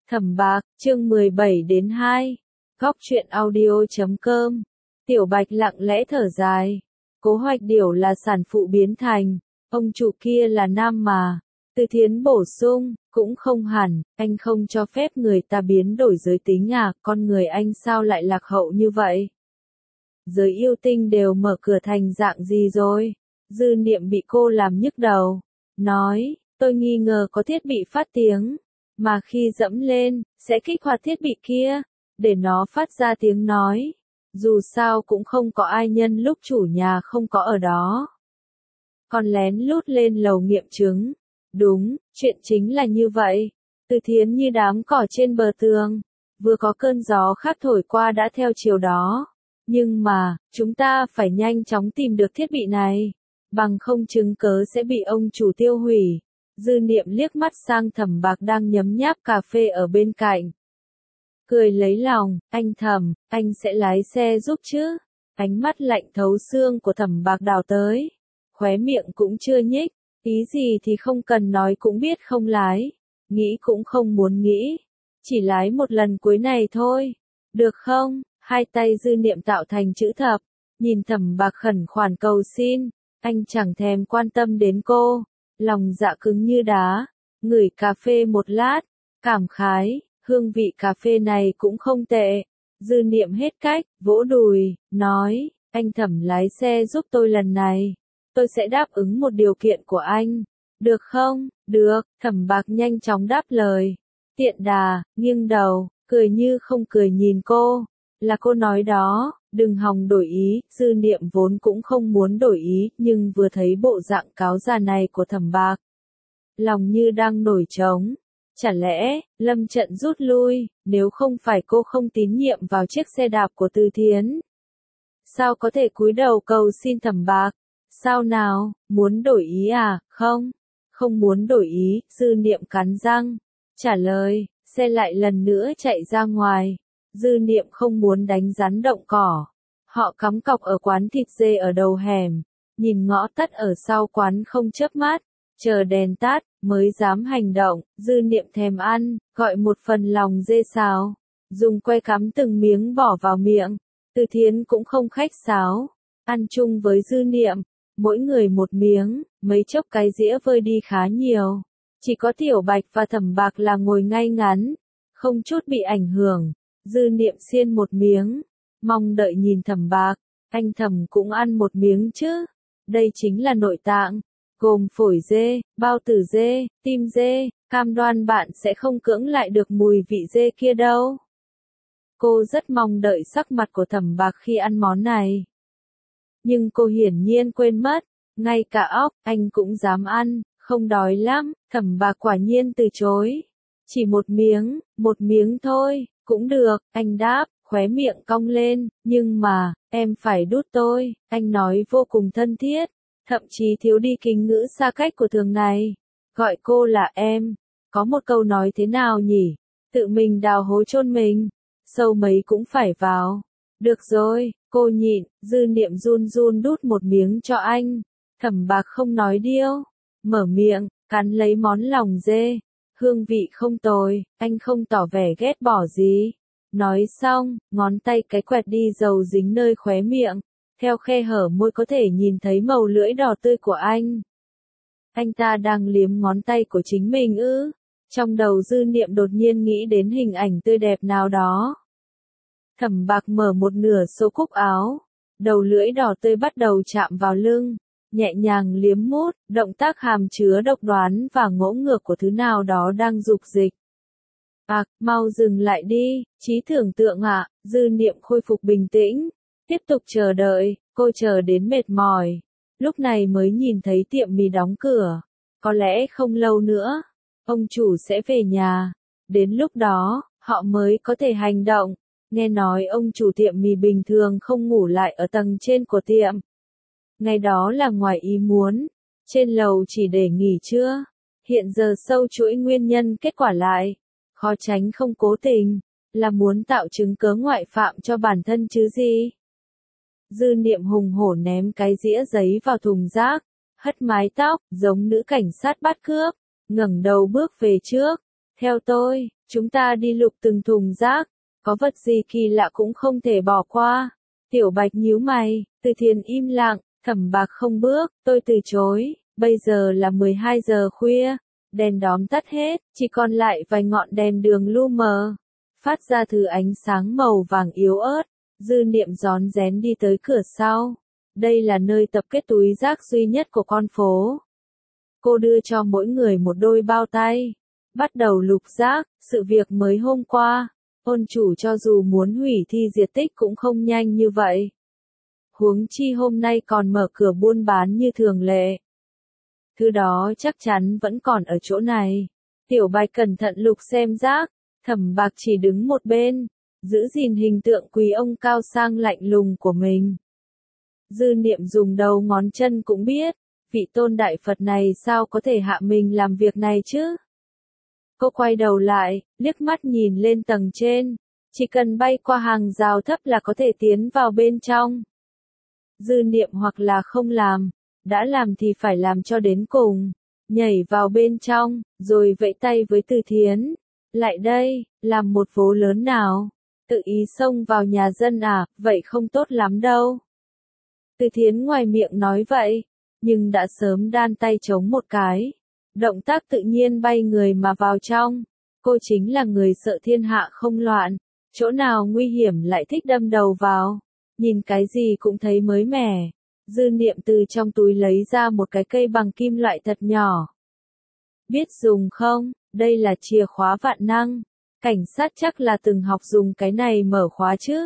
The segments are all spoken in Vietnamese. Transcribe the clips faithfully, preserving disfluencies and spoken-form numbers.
Thẩm Bạc, chương mười bảy đến hai. Góc truyện audio chấm com. Tiểu Bạch lặng lẽ thở dài. Cố Hoạch Điểu là sản phụ biến thành, ông chủ kia là nam mà. Từ Thiến bổ sung, cũng không hẳn, anh không cho phép người ta biến đổi giới tính à, con người anh sao lại lạc hậu như vậy? Giới yêu tinh đều mở cửa thành dạng gì rồi? Dư Niệm bị cô làm nhức đầu. Nói, tôi nghi ngờ có thiết bị phát tiếng. Mà khi dẫm lên, sẽ kích hoạt thiết bị kia, để nó phát ra tiếng nói. Dù sao cũng không có ai nhân lúc chủ nhà không có ở đó. Còn lén lút lên lầu nghiệm chứng. Đúng, chuyện chính là như vậy. Từ Thiến như đám cỏ trên bờ tường. Vừa có cơn gió khác thổi qua đã theo chiều đó. Nhưng mà, chúng ta phải nhanh chóng tìm được thiết bị này. Bằng không chứng cớ sẽ bị ông chủ tiêu hủy. Dư Niệm liếc mắt sang Thẩm Bạc đang nhấm nháp cà phê ở bên cạnh. Cười lấy lòng, anh Thẩm, anh sẽ lái xe giúp chứ? Ánh mắt lạnh thấu xương của Thẩm Bạc đào tới. Khóe miệng cũng chưa nhích, ý gì thì không cần nói cũng biết không lái. Nghĩ cũng không muốn nghĩ. Chỉ lái một lần cuối này thôi. Được không? Hai tay Dư Niệm tạo thành chữ thập. Nhìn Thẩm Bạc khẩn khoản cầu xin. Anh chẳng thèm quan tâm đến cô. Lòng dạ cứng như đá, ngửi cà phê một lát, cảm khái, hương vị cà phê này cũng không tệ. Dư Niệm hết cách, vỗ đùi, nói, anh Thẩm lái xe giúp tôi lần này, tôi sẽ đáp ứng một điều kiện của anh. Được không? Được, Thẩm Bạc nhanh chóng đáp lời. Tiện đà, nghiêng đầu, cười như không cười nhìn cô. Là cô nói đó, đừng hòng đổi ý. Dư Niệm vốn cũng không muốn đổi ý, nhưng vừa thấy bộ dạng cáo già này của Thẩm Bạc, lòng như đang nổi trống. Chả lẽ, lâm trận rút lui, nếu không phải cô không tín nhiệm vào chiếc xe đạp của Từ Thiến? Sao có thể cúi đầu cầu xin Thẩm Bạc? Sao nào, muốn đổi ý à? Không, không muốn đổi ý. Dư Niệm cắn răng, trả lời, xe lại lần nữa chạy ra ngoài. Dư Niệm không muốn đánh rắn động cỏ. Họ cắm cọc ở quán thịt dê ở đầu hẻm, nhìn ngõ tắt ở sau quán không chớp mắt, chờ đèn tắt mới dám hành động. Dư Niệm thèm ăn, gọi một phần lòng dê xào, dùng que cắm từng miếng bỏ vào miệng. Từ Thiến cũng không khách sáo, ăn chung với Dư Niệm, mỗi người một miếng, mấy chốc cái dĩa vơi đi khá nhiều. Chỉ có Tiểu Bạch và Thẩm Bạc là ngồi ngay ngắn, không chút bị ảnh hưởng. Dư Niệm xiên một miếng, mong đợi nhìn Thẩm Bạc, anh Thẩm cũng ăn một miếng chứ. Đây chính là nội tạng, gồm phổi dê, bao tử dê, tim dê, cam đoan bạn sẽ không cưỡng lại được mùi vị dê kia đâu. Cô rất mong đợi sắc mặt của Thẩm Bạc khi ăn món này. Nhưng cô hiển nhiên quên mất, ngay cả óc, anh cũng dám ăn, không đói lắm. Thẩm Bạc quả nhiên từ chối. Chỉ một miếng, một miếng thôi. Cũng được, anh đáp, khóe miệng cong lên, nhưng mà, em phải đút tôi, anh nói vô cùng thân thiết, thậm chí thiếu đi kính ngữ xa cách của thường này. Gọi cô là em, có một câu nói thế nào nhỉ? Tự mình đào hố chôn mình, sâu mấy cũng phải vào. Được rồi, cô nhịn. Dư Niệm run run đút một miếng cho anh. Thẩm Bạc không nói điêu, mở miệng, cắn lấy món lòng dê. Hương vị không tồi, anh không tỏ vẻ ghét bỏ gì. Nói xong, ngón tay cái quẹt đi dầu dính nơi khóe miệng. Theo khe hở môi có thể nhìn thấy màu lưỡi đỏ tươi của anh. Anh ta đang liếm ngón tay của chính mình ư? Trong đầu Dư Niệm đột nhiên nghĩ đến hình ảnh tươi đẹp nào đó. Thẩm Bạc mở một nửa số cúc áo. Đầu lưỡi đỏ tươi bắt đầu chạm vào lưng. Nhẹ nhàng liếm mút, động tác hàm chứa độc đoán và ngỗ ngược của thứ nào đó đang dục dịch. À, mau dừng lại đi, trí tưởng tượng ạ. Dư Niệm khôi phục bình tĩnh, tiếp tục chờ đợi. Cô chờ đến mệt mỏi, lúc này mới nhìn thấy tiệm mì đóng cửa. Có lẽ không lâu nữa, ông chủ sẽ về nhà. Đến lúc đó, họ mới có thể hành động. Nghe nói ông chủ tiệm mì bình thường không ngủ lại ở tầng trên của tiệm. Ngày đó là ngoài ý muốn, trên lầu chỉ để nghỉ trưa. Hiện giờ sâu chuỗi nguyên nhân kết quả lại, khó tránh không cố tình, là muốn tạo chứng cớ ngoại phạm cho bản thân chứ gì. Dư Niệm hùng hổ ném cái dĩa giấy vào thùng rác, hất mái tóc, giống nữ cảnh sát bắt cướp, ngẩng đầu bước về trước. Theo tôi, Chúng ta đi lục từng thùng rác, có vật gì kỳ lạ cũng không thể bỏ qua. Tiểu Bạch nhíu mày, Từ Thiến im lặng, Thẩm Bạc không bước, tôi từ chối, bây giờ là mười hai giờ khuya, đèn đóm tắt hết, chỉ còn lại vài ngọn đèn đường lu mờ, phát ra thứ ánh sáng màu vàng yếu ớt. Dư Niệm rón rén đi tới cửa sau. Đây là nơi tập kết túi rác duy nhất của con phố. Cô đưa cho mỗi người một đôi bao tay. Bắt đầu lục rác, sự việc mới hôm qua. Ôn chủ cho dù muốn hủy thi diệt tích cũng không nhanh như vậy. Huống chi hôm nay còn mở cửa buôn bán như thường lệ. Thứ đó chắc chắn vẫn còn ở chỗ này. Tiểu Bạch cẩn thận lục xem rác, Thẩm Bạc chỉ đứng một bên, giữ gìn hình tượng quý ông cao sang lạnh lùng của mình. Dư Niệm dùng đầu ngón chân cũng biết, vị tôn đại Phật này sao có thể hạ mình làm việc này chứ? Cô quay đầu lại, liếc mắt nhìn lên tầng trên, chỉ cần bay qua hàng rào thấp là có thể tiến vào bên trong. Dư Niệm hoặc là không làm, đã làm thì phải làm cho đến cùng, nhảy vào bên trong, rồi vẫy tay với Từ Thiến, lại đây, làm một vố lớn nào. Tự ý xông vào nhà dân à, vậy không tốt lắm đâu. Từ Thiến ngoài miệng nói vậy, nhưng đã sớm đan tay chống một cái. Động tác tự nhiên bay người mà vào trong. Cô chính là người sợ thiên hạ không loạn. Chỗ nào nguy hiểm lại thích đâm đầu vào. Nhìn cái gì cũng thấy mới mẻ. Dư Niệm từ trong túi lấy ra một cái cây bằng kim loại thật nhỏ. Biết dùng không? Đây là chìa khóa vạn năng. Cảnh sát chắc là từng học dùng cái này mở khóa chứ.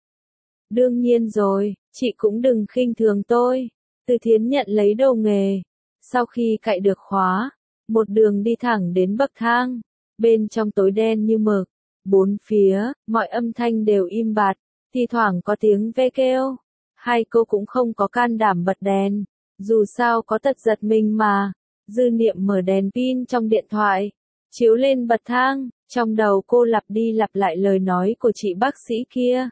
Đương nhiên rồi, chị cũng đừng khinh thường tôi. Từ Thiến nhận lấy đầu nghề. Sau khi cạy được khóa, một đường đi thẳng đến bậc thang. Bên trong tối đen như mực. Bốn phía, mọi âm thanh đều im bặt. Thì thoảng có tiếng ve kêu. Hai cô cũng không có can đảm bật đèn. Dù sao có tật giật mình mà. Dư Niệm mở đèn pin trong điện thoại. Chiếu lên bậc thang. Trong đầu cô lặp đi lặp lại lời nói của chị bác sĩ kia.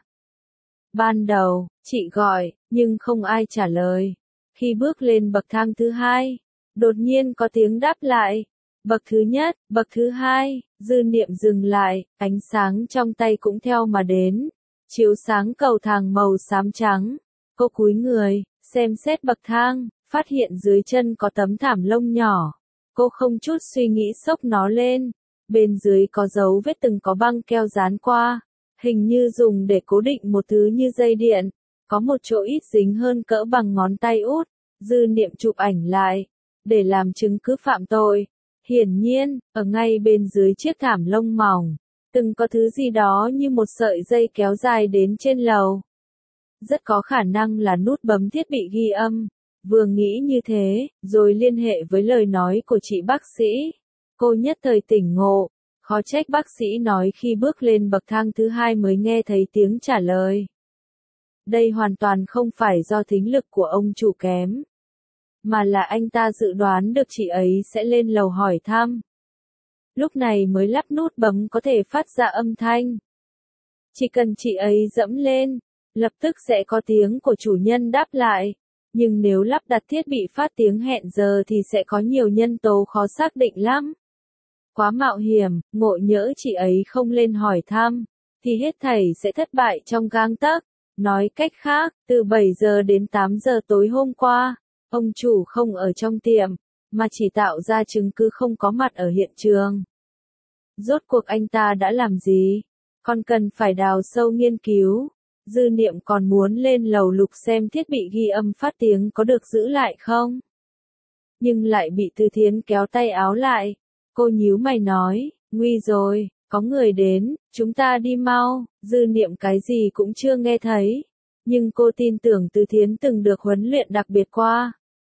Ban đầu, chị gọi, nhưng không ai trả lời. Khi bước lên bậc thang thứ hai, đột nhiên có tiếng đáp lại. Bậc thứ nhất, bậc thứ hai, Dư Niệm dừng lại, ánh sáng trong tay cũng theo mà đến. Chiếu sáng cầu thang màu xám trắng. Cô cúi người, xem xét bậc thang, phát hiện dưới chân có tấm thảm lông nhỏ. Cô không chút suy nghĩ xốc nó lên. Bên dưới có dấu vết từng có băng keo dán qua, hình như dùng để cố định một thứ như dây điện, có một chỗ ít dính hơn cỡ bằng ngón tay út. Dư Niệm chụp ảnh lại, để làm chứng cứ phạm tội. Hiển nhiên, ở ngay bên dưới chiếc thảm lông mỏng, từng có thứ gì đó như một sợi dây kéo dài đến trên lầu. Rất có khả năng là nút bấm thiết bị ghi âm. Vừa nghĩ như thế, rồi liên hệ với lời nói của chị bác sĩ. Cô nhất thời tỉnh ngộ, khó trách bác sĩ nói khi bước lên bậc thang thứ hai mới nghe thấy tiếng trả lời. Đây hoàn toàn không phải do thính lực của ông chủ kém, mà là anh ta dự đoán được chị ấy sẽ lên lầu hỏi thăm. Lúc này mới lắp nút bấm có thể phát ra âm thanh. Chỉ cần chị ấy dẫm lên, lập tức sẽ có tiếng của chủ nhân đáp lại. Nhưng nếu lắp đặt thiết bị phát tiếng hẹn giờ thì sẽ có nhiều nhân tố khó xác định lắm. Quá mạo hiểm, ngộ nhỡ chị ấy không lên hỏi thăm, thì hết thảy sẽ thất bại trong gang tấc. Nói cách khác, từ bảy giờ đến tám giờ tối hôm qua, ông chủ không ở trong tiệm, mà chỉ tạo ra chứng cứ không có mặt ở hiện trường. Rốt cuộc anh ta đã làm gì? Còn cần phải đào sâu nghiên cứu. Dư Niệm còn muốn lên lầu lục xem thiết bị ghi âm phát tiếng có được giữ lại không? Nhưng lại bị Từ Thiến kéo tay áo lại. Cô nhíu mày nói, nguy rồi, có người đến, chúng ta đi mau. Dư Niệm cái gì cũng chưa nghe thấy. Nhưng cô tin tưởng Từ Thiến từng được huấn luyện đặc biệt qua.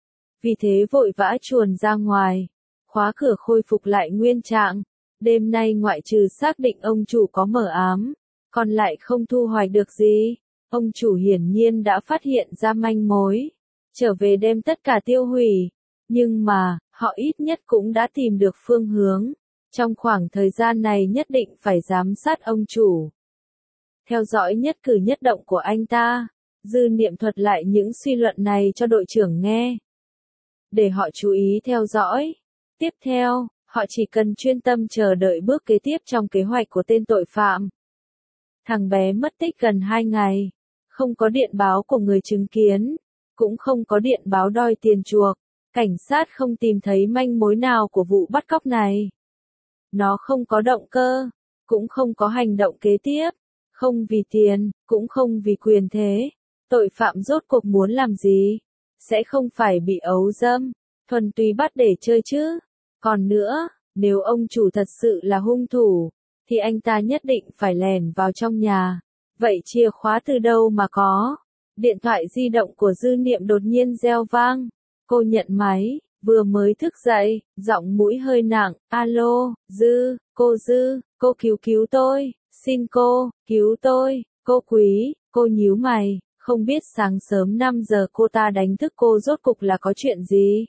Vì thế vội vã chuồn ra ngoài. Khóa cửa khôi phục lại nguyên trạng. Đêm nay ngoại trừ xác định ông chủ có mở ám, còn lại không thu hoạch được gì. Ông chủ hiển nhiên đã phát hiện ra manh mối. Trở về đem tất cả tiêu hủy. Nhưng mà, họ ít nhất cũng đã tìm được phương hướng. Trong khoảng thời gian này nhất định phải giám sát ông chủ. Theo dõi nhất cử nhất động của anh ta. Dư Niệm thuật lại những suy luận này cho đội trưởng nghe. Để họ chú ý theo dõi. Tiếp theo, Họ chỉ cần chuyên tâm chờ đợi bước kế tiếp trong kế hoạch của tên tội phạm. Thằng bé mất tích gần hai ngày. Không có điện báo của người chứng kiến. Cũng không có điện báo đòi tiền chuộc. Cảnh sát không tìm thấy manh mối nào của vụ bắt cóc này. Nó không có động cơ. Cũng không có hành động kế tiếp. Không vì tiền, cũng không vì quyền thế. Tội phạm rốt cuộc muốn làm gì? Sẽ không phải bị ấu dâm, thuần túy bắt để chơi chứ. Còn nữa, nếu ông chủ thật sự là hung thủ, thì anh ta nhất định phải lèn vào trong nhà. Vậy chìa khóa từ đâu mà có? Điện thoại di động của Dư Niệm đột nhiên reo vang. Cô nhận máy, vừa mới thức dậy, giọng mũi hơi nặng. Alo, Dư, cô Dư, cô cứu cứu tôi, xin cô, cứu tôi, cô Quý, cô nhíu mày. Không biết sáng sớm năm giờ cô ta đánh thức cô rốt cục là có chuyện gì?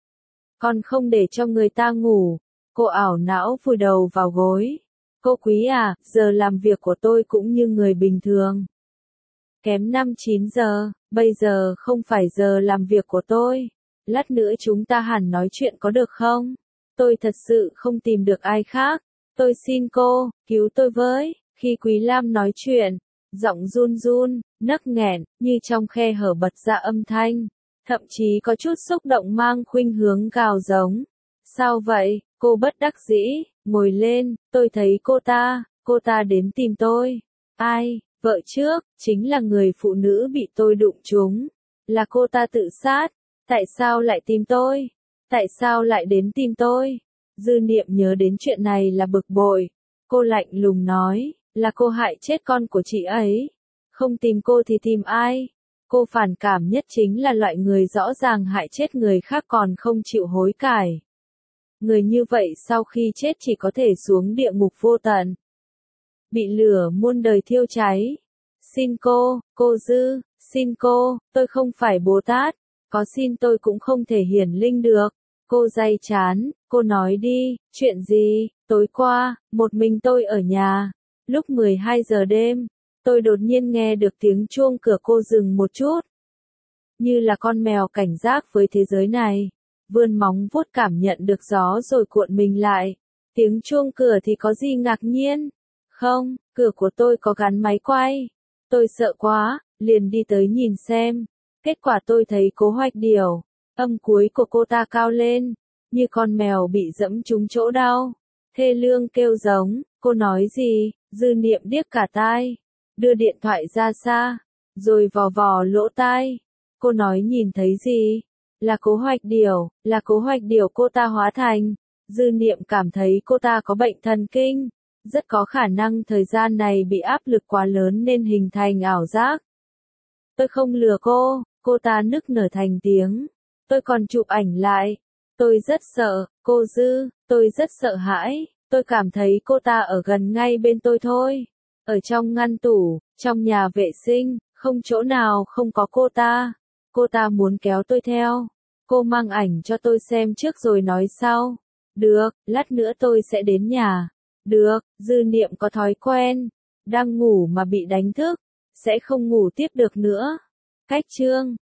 Còn không để cho người ta ngủ. Cô ảo não vùi đầu vào gối. Cô Quý à, giờ làm việc của tôi cũng như người bình thường. Kém năm chín giờ, bây giờ không phải giờ làm việc của tôi. Lát nữa chúng ta hẳn nói chuyện có được không? Tôi thật sự không tìm được ai khác. Tôi xin cô, cứu tôi với. Khi Quý Lam nói chuyện, giọng run run, nấc nghẹn, như trong khe hở bật ra âm thanh. Thậm chí có chút xúc động mang khuynh hướng gào giống. Sao vậy? Cô bất đắc dĩ, ngồi lên, tôi thấy cô ta, cô ta đến tìm tôi. Ai? Vợ trước, chính là người phụ nữ bị tôi đụng trúng. Là cô ta tự sát. Tại sao lại tìm tôi? Tại sao lại đến tìm tôi? Dư Niệm nhớ đến chuyện này là bực bội. Cô lạnh lùng nói, là cô hại chết con của chị ấy. Không tìm cô thì tìm ai? Cô phản cảm nhất chính là loại người rõ ràng hại chết người khác còn không chịu hối cải. Người như vậy sau khi chết chỉ có thể xuống địa ngục vô tận. Bị lửa muôn đời thiêu cháy. Xin cô, cô Dư, xin cô, tôi không phải Bồ Tát. Có xin tôi cũng không thể hiển linh được. Cô day chán, cô nói đi, chuyện gì? Tối qua, một mình tôi ở nhà. Lúc mười hai giờ đêm, tôi đột nhiên nghe được tiếng chuông cửa. Cô dừng một chút. Như là con mèo cảnh giác với thế giới này. Vươn móng vuốt cảm nhận được gió rồi cuộn mình lại. Tiếng chuông cửa thì có gì ngạc nhiên? Không, cửa của tôi có gắn máy quay. Tôi sợ quá, liền đi tới nhìn xem. Kết quả tôi thấy Cố Hoạch Điểu. Âm cuối của cô ta cao lên, như con mèo bị dẫm trúng chỗ đau. Thê lương kêu giống, cô nói gì? Dư Niệm điếc cả tai. Đưa điện thoại ra xa, rồi vò vò lỗ tai. Cô nói nhìn thấy gì? Là Cố Hoạch Điểu, là Cố Hoạch Điểu cô ta hóa thành. Dư Niệm cảm thấy cô ta có bệnh thần kinh. Rất có khả năng thời gian này bị áp lực quá lớn nên hình thành ảo giác. Tôi không lừa cô, cô ta nức nở thành tiếng. Tôi còn chụp ảnh lại. Tôi rất sợ, cô Dư, tôi rất sợ hãi. Tôi cảm thấy cô ta ở gần ngay bên tôi thôi. Ở trong ngăn tủ, trong nhà vệ sinh, không chỗ nào không có cô ta. Cô ta muốn kéo tôi theo. Cô mang ảnh cho tôi xem trước rồi nói sau. Được, lát nữa tôi sẽ đến nhà. Được, Dư Niệm có thói quen. Đang ngủ mà bị đánh thức. Sẽ không ngủ tiếp được nữa. Cách chương